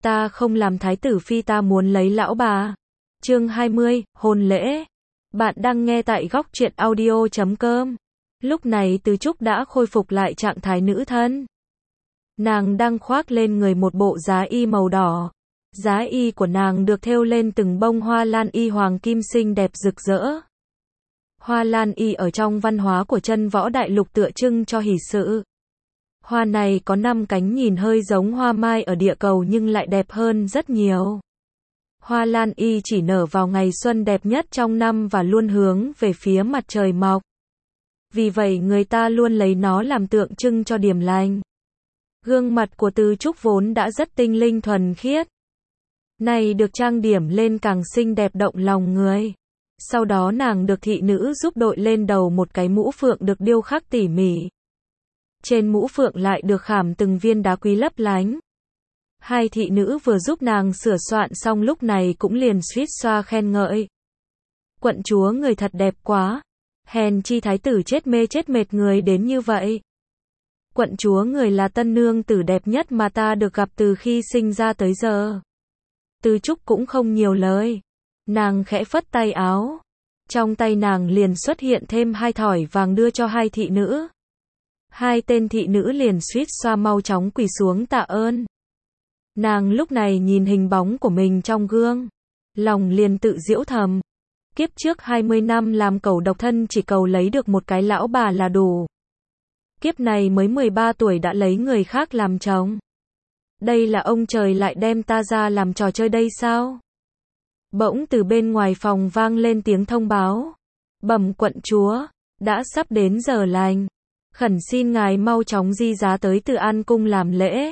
Ta không làm thái tử phi, ta muốn lấy lão bà. Chương 20, hôn lễ. Bạn đang nghe tại góc truyện audio.com. Lúc này Từ Trúc đã khôi phục lại trạng thái nữ thân. Nàng đang khoác lên người một bộ giá y màu đỏ. Giá y của nàng được thêu lên từng bông hoa lan y hoàng kim xinh đẹp rực rỡ. Hoa lan y ở trong văn hóa của chân võ đại lục tượng trưng cho hỷ sự. Hoa này có 5 cánh, nhìn hơi giống hoa mai ở địa cầu nhưng lại đẹp hơn rất nhiều. Hoa lan y chỉ nở vào ngày xuân đẹp nhất trong năm và luôn hướng về phía mặt trời mọc. Vì vậy người ta luôn lấy nó làm tượng trưng cho điềm lành. Gương mặt của Từ Trúc vốn đã rất tinh linh thuần khiết. Này được trang điểm lên càng xinh đẹp động lòng người. Sau đó nàng được thị nữ giúp đội lên đầu một cái mũ phượng được điêu khắc tỉ mỉ. Trên mũ phượng lại được khảm từng viên đá quý lấp lánh. Hai thị nữ vừa giúp nàng sửa soạn xong lúc này cũng liền suýt xoa khen ngợi. Quận chúa người thật đẹp quá. Hèn chi thái tử chết mê chết mệt người đến như vậy. Quận chúa người là tân nương tử đẹp nhất mà ta được gặp từ khi sinh ra tới giờ. Từ Trúc cũng không nhiều lời. Nàng khẽ phất tay áo. Trong tay nàng liền xuất hiện thêm 2 thỏi vàng đưa cho hai thị nữ. Hai tên thị nữ liền suýt xoa mau chóng quỳ xuống tạ ơn. Nàng lúc này nhìn hình bóng của mình trong gương. Lòng liền tự giễu thầm. Kiếp trước 20 năm làm cẩu độc thân chỉ cầu lấy được một cái lão bà là đủ. Kiếp này mới 13 tuổi đã lấy người khác làm chồng. Đây là ông trời lại đem ta ra làm trò chơi đây sao? Bỗng từ bên ngoài phòng vang lên tiếng thông báo. Bẩm quận chúa, đã sắp đến giờ lành. Khẩn xin ngài mau chóng di giá tới Từ An cung làm lễ.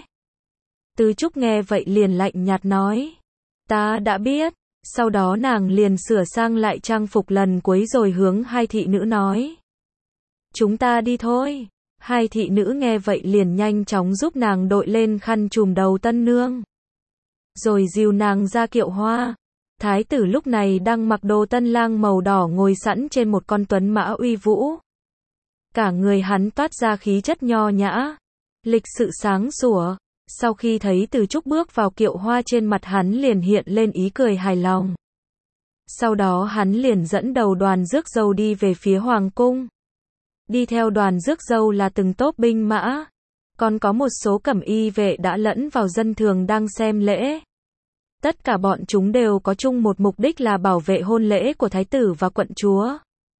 Từ Trúc nghe vậy liền lạnh nhạt nói. Ta đã biết. Sau đó nàng liền sửa sang lại trang phục lần cuối rồi hướng hai thị nữ nói. Chúng ta đi thôi. Hai thị nữ nghe vậy liền nhanh chóng giúp nàng đội lên khăn trùm đầu tân nương. Rồi dìu nàng ra kiệu hoa. Thái tử lúc này đang mặc đồ tân lang màu đỏ ngồi sẵn trên một con tuấn mã uy vũ. Cả người hắn toát ra khí chất nho nhã, lịch sự sáng sủa. Sau khi thấy Từ Trúc bước vào kiệu hoa trên mặt hắn liền hiện lên ý cười hài lòng. Sau đó hắn liền dẫn đầu đoàn rước dâu đi về phía hoàng cung. Đi theo đoàn rước dâu là từng tốp binh mã. Còn có một số cẩm y vệ đã lẫn vào dân thường đang xem lễ. Tất cả bọn chúng đều có chung một mục đích là bảo vệ hôn lễ của thái tử và quận chúa.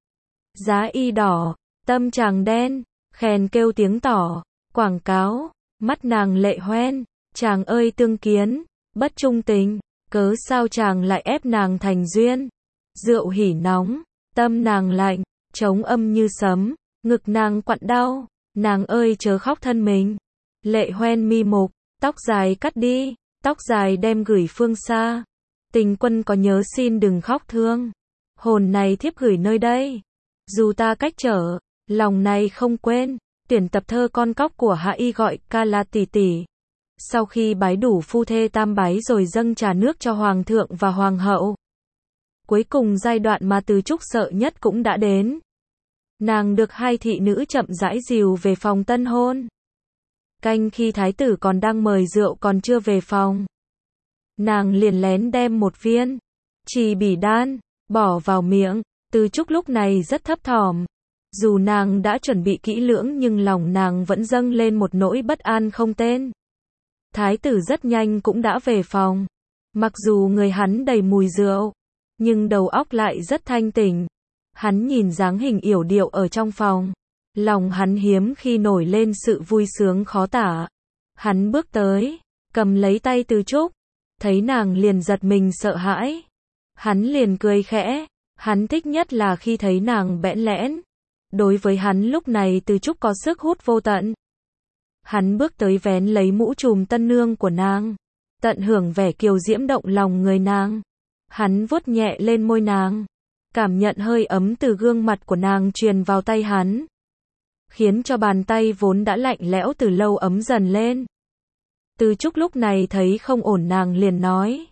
Giá y đỏ, tâm chàng đen, khèn kêu tiếng tỏ, quảng cáo, mắt nàng lệ hoen, chàng ơi tương kiến, bất trung tình, cớ sao chàng lại ép nàng thành duyên. Rượu hỉ nóng, tâm nàng lạnh, trống âm như sấm, ngực nàng quặn đau, nàng ơi chớ khóc thân mình. Lệ hoen mi mục, tóc dài cắt đi, tóc dài đem gửi phương xa. Tình quân có nhớ xin đừng khóc thương. Hồn này thiếp gửi nơi đây. Dù ta cách trở, lòng này không quên. Tuyển tập thơ con cóc của Hạ Y gọi ca là tỷ tỷ. Sau khi bái đủ phu thê tam bái rồi dâng trà nước cho hoàng thượng và hoàng hậu. Cuối cùng giai đoạn mà Từ Trúc sợ nhất cũng đã đến. Nàng được hai thị nữ chậm rãi dìu về phòng tân hôn. Canh khi thái tử còn đang mời rượu còn chưa về phòng. Nàng liền lén đem một viên trì bỉ đan bỏ vào miệng. Từ Trúc lúc này rất thấp thỏm. Dù nàng đã chuẩn bị kỹ lưỡng nhưng lòng nàng vẫn dâng lên một nỗi bất an không tên. Thái tử rất nhanh cũng đã về phòng. Mặc dù người hắn đầy mùi rượu, nhưng đầu óc lại rất thanh tỉnh. Hắn nhìn dáng hình yểu điệu ở trong phòng. Lòng hắn hiếm khi nổi lên sự vui sướng khó tả. Hắn bước tới, cầm lấy tay Từ Trúc. Thấy nàng liền giật mình sợ hãi. Hắn liền cười khẽ. Hắn thích nhất là khi thấy nàng bẽn lẽn. Đối với hắn lúc này Từ Trúc có sức hút vô tận. Hắn bước tới vén lấy mũ trùm tân nương của nàng. Tận hưởng vẻ kiều diễm động lòng người nàng. Hắn vuốt nhẹ lên môi nàng. Cảm nhận hơi ấm từ gương mặt của nàng truyền vào tay hắn. Khiến cho bàn tay vốn đã lạnh lẽo từ lâu ấm dần lên. Từ Trúc lúc này thấy không ổn nàng liền nói.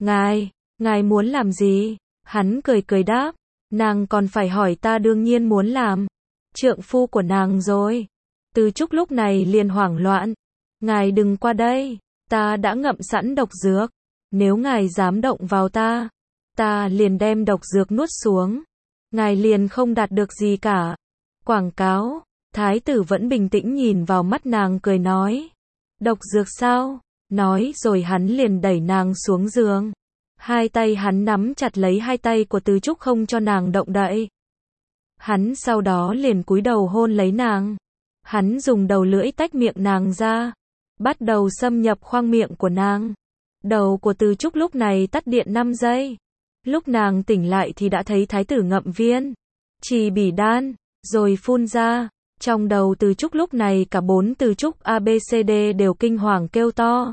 Ngài muốn làm gì? Hắn cười cười đáp. Nàng còn phải hỏi ta đương nhiên muốn làm. Trượng phu của nàng rồi. Từ Trúc lúc này liền hoảng loạn. Ngài đừng qua đây. ta đã ngậm sẵn độc dược. Nếu ngài dám động vào ta liền đem độc dược nuốt xuống. Ngài liền không đạt được gì cả. Quảng cáo, thái tử vẫn bình tĩnh nhìn vào mắt nàng cười nói. Độc dược sao? Nói rồi hắn liền đẩy nàng xuống giường. Hai tay hắn nắm chặt lấy hai tay của Từ Trúc không cho nàng động đậy. Hắn sau đó liền cúi đầu hôn lấy nàng. Hắn dùng đầu lưỡi tách miệng nàng ra, bắt đầu xâm nhập khoang miệng của nàng. Đầu của Từ Trúc lúc này tắt điện 5 giây. Lúc nàng tỉnh lại thì đã thấy thái tử ngậm viên trì bỉ đan, rồi phun ra. Trong đầu Từ Trúc lúc này cả 4 Từ Trúc ABCD đều kinh hoàng kêu to.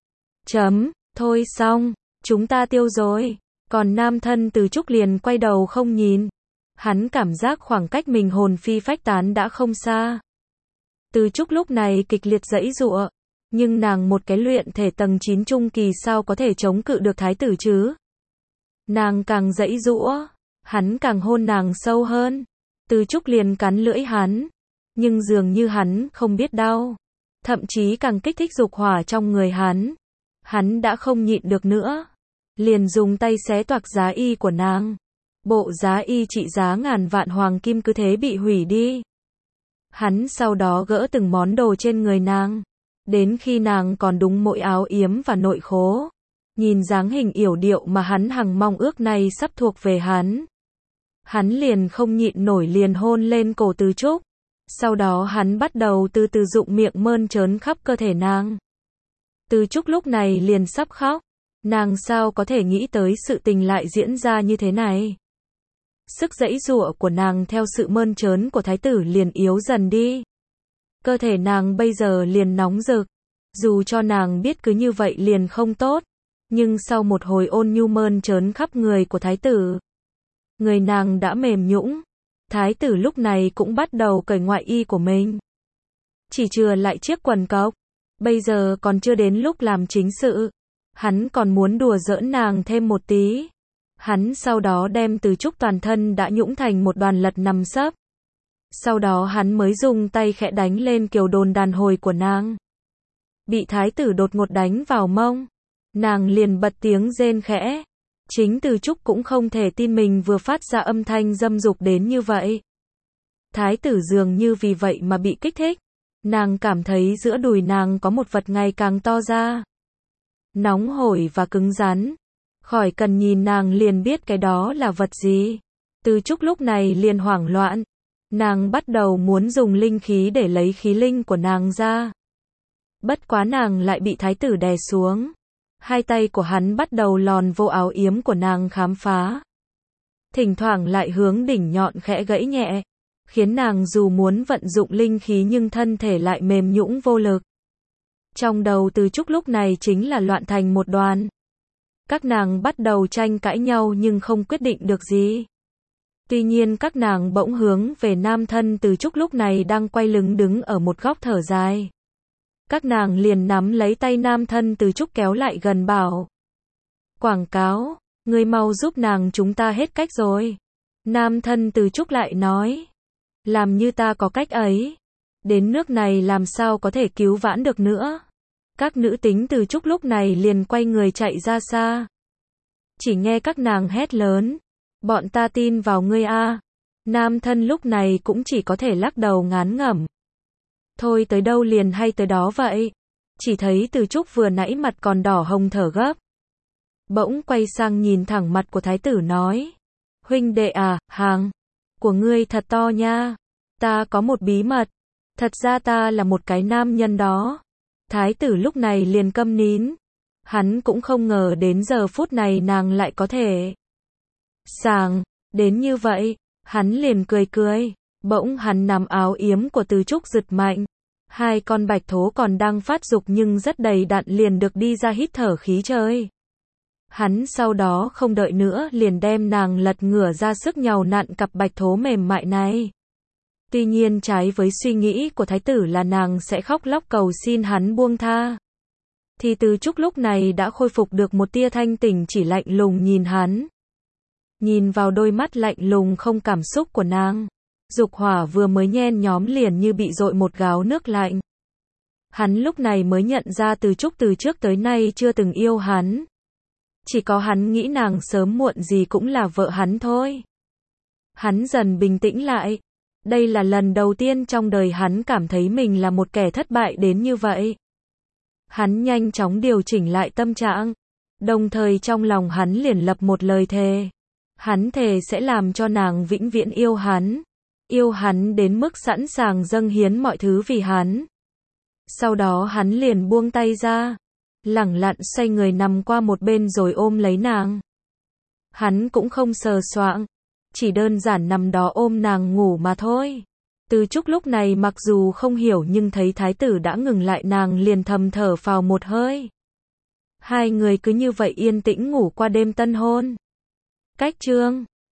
Thôi xong, chúng ta tiêu rồi. Còn nam thân Từ Trúc liền quay đầu không nhìn. Hắn cảm giác khoảng cách mình hồn phi phách tán đã không xa. Từ Trúc lúc này kịch liệt giãy giụa, nhưng nàng một cái luyện thể tầng 9 trung kỳ sao có thể chống cự được thái tử chứ? Nàng càng giãy giụa, hắn càng hôn nàng sâu hơn. Từ Trúc liền cắn lưỡi hắn, nhưng dường như hắn không biết đau, thậm chí càng kích thích dục hỏa trong người hắn. Hắn đã không nhịn được nữa, liền dùng tay xé toạc giá y của nàng. Bộ giá y trị giá ngàn vạn hoàng kim cứ thế bị hủy đi. Hắn sau đó gỡ từng món đồ trên người nàng, đến khi nàng còn đúng mỗi áo yếm và nội khố. Nhìn dáng hình yểu điệu mà hắn hằng mong ước này sắp thuộc về hắn. Hắn liền không nhịn nổi liền hôn lên cổ Từ Trúc. Sau đó hắn bắt đầu từ từ dụng miệng mơn trớn khắp cơ thể nàng. Từ Trúc lúc này liền sắp khóc. Nàng sao có thể nghĩ tới sự tình lại diễn ra như thế này. Sức giãy giụa của nàng theo sự mơn trớn của thái tử liền yếu dần đi. Cơ thể nàng bây giờ liền nóng rực. Dù cho nàng biết cứ như vậy liền không tốt, nhưng sau một hồi ôn nhu mơn trớn khắp người của thái tử, người nàng đã mềm nhũn. Thái tử lúc này cũng bắt đầu cởi ngoại y của mình, chỉ chừa lại chiếc quần cộc. Bây giờ còn chưa đến lúc làm chính sự, hắn còn muốn đùa giỡn nàng thêm một tí. Hắn sau đó đem Từ Trúc toàn thân đã nhũn thành một đoàn lật nằm sấp. Sau đó hắn mới dùng tay khẽ đánh lên kiều đồn đàn hồi của nàng. Bị thái tử đột ngột đánh vào mông, nàng liền bật tiếng rên khẽ. Chính Từ Trúc cũng không thể tin mình vừa phát ra âm thanh dâm dục đến như vậy. Thái tử dường như vì vậy mà bị kích thích. Nàng cảm thấy giữa đùi nàng có một vật ngày càng to ra, nóng hổi và cứng rắn. Khỏi cần nhìn nàng liền biết cái đó là vật gì. Từ Trúc lúc này liền hoảng loạn. Nàng bắt đầu muốn dùng linh khí để lấy khí linh của nàng ra. Bất quá nàng lại bị thái tử đè xuống. Hai tay của hắn bắt đầu lòn vô áo yếm của nàng khám phá. Thỉnh thoảng lại hướng đỉnh nhọn khẽ gãy nhẹ, khiến nàng dù muốn vận dụng linh khí nhưng thân thể lại mềm nhũn vô lực. Trong đầu Từ Trúc lúc này chính là loạn thành một đoàn. Các nàng bắt đầu tranh cãi nhau nhưng không quyết định được gì. Tuy nhiên các nàng bỗng hướng về nam thân Từ Trúc lúc này đang quay lưng đứng ở một góc thở dài. Các nàng liền nắm lấy tay nam thân Từ Trúc kéo lại gần bảo. Quảng cáo, ngươi mau giúp nàng, chúng ta hết cách rồi. Nam thân Từ Trúc lại nói. Làm như ta có cách ấy. Đến nước này làm sao có thể cứu vãn được nữa. Các nữ tính Từ Trúc lúc này liền quay người chạy ra xa. Chỉ nghe các nàng hét lớn. Bọn ta tin vào ngươi a. Nam thân lúc này cũng chỉ có thể lắc đầu ngán ngẩm. Thôi tới đâu liền hay tới đó vậy. Chỉ thấy Từ Trúc vừa nãy mặt còn đỏ hồng thở gấp. Bỗng quay sang nhìn thẳng mặt của thái tử nói. Huynh đệ à, hàng của ngươi thật to nha. Ta có một bí mật. Thật ra ta là một cái nam nhân đó. Thái tử lúc này liền câm nín. Hắn cũng không ngờ đến giờ phút này nàng lại có thể sảng đến như vậy. Hắn liền cười cười. Bỗng hắn nắm áo yếm của Từ Trúc giật mạnh. Hai con bạch thố còn đang phát dục nhưng rất đầy đặn liền được đi ra hít thở khí trời. Hắn sau đó không đợi nữa liền đem nàng lật ngửa ra sức nhào nặn cặp bạch thố mềm mại này. Tuy nhiên trái với suy nghĩ của thái tử là nàng sẽ khóc lóc cầu xin hắn buông tha, thì Từ Trúc lúc này đã khôi phục được một tia thanh tỉnh, chỉ lạnh lùng nhìn hắn. Nhìn vào đôi mắt lạnh lùng không cảm xúc của nàng, dục hỏa vừa mới nhen nhóm liền như bị dội một gáo nước lạnh. Hắn lúc này mới nhận ra Từ Trúc từ trước tới nay chưa từng yêu hắn. Chỉ có hắn nghĩ nàng sớm muộn gì cũng là vợ hắn thôi. Hắn dần bình tĩnh lại. Đây là lần đầu tiên trong đời hắn cảm thấy mình là một kẻ thất bại đến như vậy. Hắn nhanh chóng điều chỉnh lại tâm trạng. Đồng thời trong lòng hắn liền lập một lời thề. Hắn thề sẽ làm cho nàng vĩnh viễn yêu hắn. Yêu hắn đến mức sẵn sàng dâng hiến mọi thứ vì hắn. Sau đó hắn liền buông tay ra. Lẳng lặng xoay người nằm qua một bên rồi ôm lấy nàng. Hắn cũng không sờ soạng. Chỉ đơn giản nằm đó ôm nàng ngủ mà thôi. Từ Trúc lúc này mặc dù không hiểu nhưng thấy thái tử đã ngừng lại nàng liền thầm thở phào một hơi. Hai người cứ như vậy yên tĩnh ngủ qua đêm tân hôn. Cách chương